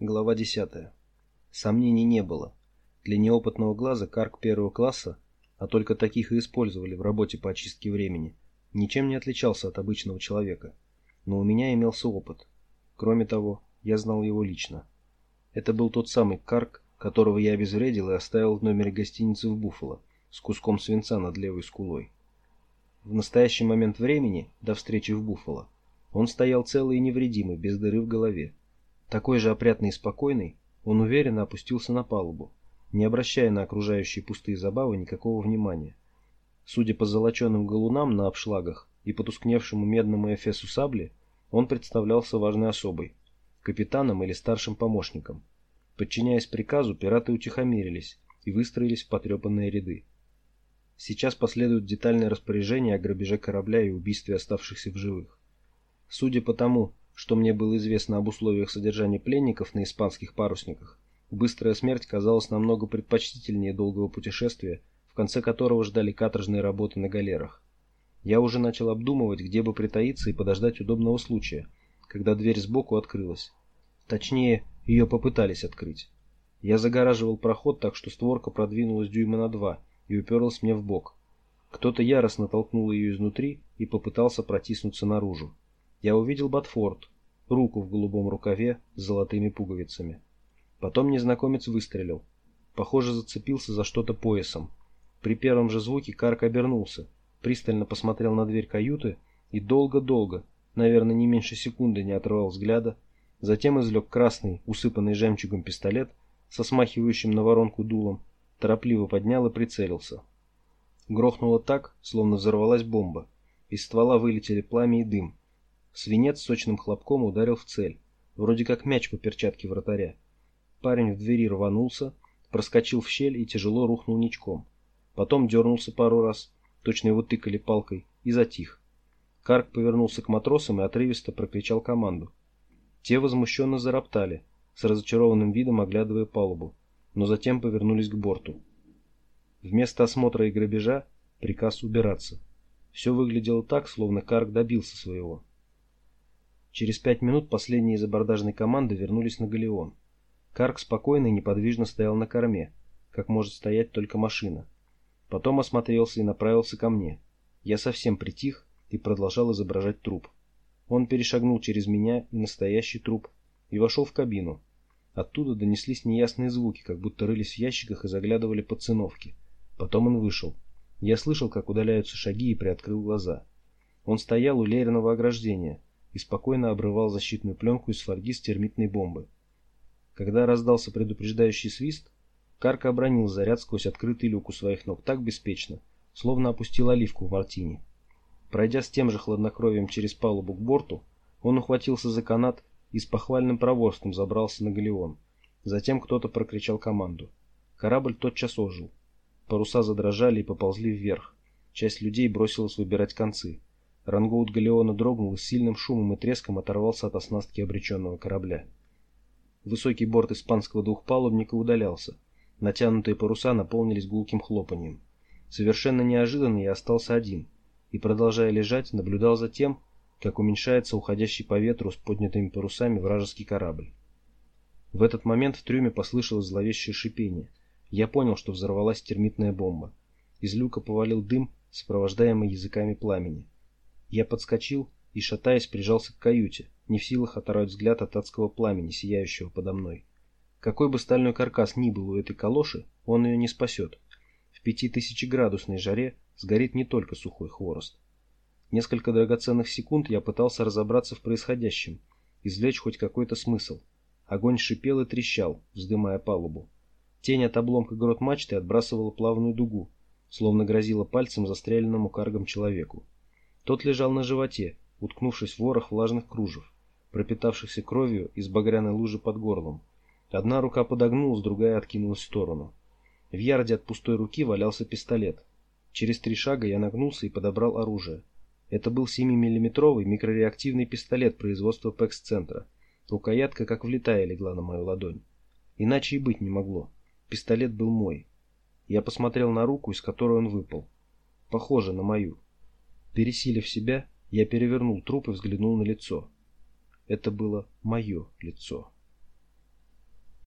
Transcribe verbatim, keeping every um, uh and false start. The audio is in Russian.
Глава десятая. Сомнений не было. Для неопытного глаза карк первого класса, а только таких и использовали в работе по очистке времени, ничем не отличался от обычного человека. Но у меня имелся опыт. Кроме того, я знал его лично. Это был тот самый карк, которого я обезвредил и оставил в номере гостиницы в Буффало с куском свинца над левой скулой. В настоящий момент времени, до встречи в Буффало, он стоял целый и невредимый, без дыры в голове. Такой же опрятный и спокойный, он уверенно опустился на палубу, не обращая на окружающие пустые забавы никакого внимания. Судя по золоченым галунам на обшлагах и потускневшему медному эфесу сабли, он представлялся важной особой, капитаном или старшим помощником. Подчиняясь приказу, пираты утихомирились и выстроились в потрепанные ряды. Сейчас последует детальное распоряжение о грабеже корабля и убийстве оставшихся в живых. Судя по тому, что мне было известно об условиях содержания пленников на испанских парусниках, быстрая смерть казалась намного предпочтительнее долгого путешествия, в конце которого ждали каторжные работы на галерах. Я уже начал обдумывать, где бы притаиться и подождать удобного случая, когда дверь сбоку открылась. Точнее, ее попытались открыть. Я загораживал проход так, что створка продвинулась дюйма на два и уперлась мне в бок. Кто-то яростно толкнул ее изнутри и попытался протиснуться наружу. Я увидел Батфорд, руку в голубом рукаве с золотыми пуговицами. Потом незнакомец выстрелил. Похоже, зацепился за что-то поясом. При первом же звуке карк обернулся, пристально посмотрел на дверь каюты и долго-долго, наверное, не меньше секунды не отрывал взгляда, затем извлек красный, усыпанный жемчугом пистолет со смахивающим на воронку дулом, торопливо поднял и прицелился. Грохнуло так, словно взорвалась бомба. Из ствола вылетели пламя и дым. Свинец сочным хлопком ударил в цель, вроде как мяч по перчатке вратаря. Парень в двери рванулся, проскочил в щель и тяжело рухнул ничком. Потом дернулся пару раз, точно его тыкали палкой, и затих. Карк повернулся к матросам и отрывисто прокричал команду. Те возмущенно зароптали, с разочарованным видом оглядывая палубу, но затем повернулись к борту. Вместо осмотра и грабежа приказ убираться. Все выглядело так, словно Карк добился своего. Через пять минут последние из абордажной команды вернулись на галеон. Карк спокойно и неподвижно стоял на корме, как может стоять только машина. Потом осмотрелся и направился ко мне. Я совсем притих и продолжал изображать труп. Он перешагнул через меня и настоящий труп и вошел в кабину. Оттуда донеслись неясные звуки, как будто рылись в ящиках и заглядывали под циновки. Потом он вышел. Я слышал, как удаляются шаги, и приоткрыл глаза. Он стоял у леерного ограждения и спокойно обрывал защитную пленку из фольги с термитной бомбы. Когда раздался предупреждающий свист, Карк обронил заряд сквозь открытый люк у своих ног так беспечно, словно опустил оливку в мартини. Пройдя с тем же хладнокровием через палубу к борту, он ухватился за канат и с похвальным проворством забрался на галеон. Затем кто-то прокричал команду. Корабль тотчас ожил. Паруса задрожали и поползли вверх. Часть людей бросилась выбирать концы. Рангоут галеона дрогнул и с сильным шумом и треском оторвался от оснастки обреченного корабля. Высокий борт испанского двухпалубника удалялся. Натянутые паруса наполнились гулким хлопаньем. Совершенно неожиданно я остался один и, продолжая лежать, наблюдал за тем, как уменьшается уходящий по ветру с поднятыми парусами вражеский корабль. В этот момент в трюме послышалось зловещее шипение. Я понял, что взорвалась термитная бомба. Из люка повалил дым, сопровождаемый языками пламени. Я подскочил и, шатаясь, прижался к каюте, не в силах оторвать взгляд от адского пламени, сияющего подо мной. Какой бы стальной каркас ни был у этой калоши, он ее не спасет. В пятитысячеградусной жаре сгорит не только сухой хворост. Несколько драгоценных секунд я пытался разобраться в происходящем, извлечь хоть какой-то смысл. Огонь шипел и трещал, вздымая палубу. Тень от обломка грот-мачты отбрасывала плавную дугу, словно грозила пальцем застреленному каргом человеку. Тот лежал на животе, уткнувшись в ворох влажных кружев, пропитавшихся кровью из багряной лужи под горлом. Одна рука подогнулась, другая откинулась в сторону. В ярде от пустой руки валялся пистолет. Через три шага я нагнулся и подобрал оружие. Это был семимиллиметровый микрореактивный пистолет производства Пэкс-центра. Рукоятка как влитая легла на мою ладонь. Иначе и быть не могло. Пистолет был мой. Я посмотрел на руку, из которой он выпал. Похоже на мою. Пересилив себя, я перевернул труп и взглянул на лицо. Это было мое лицо.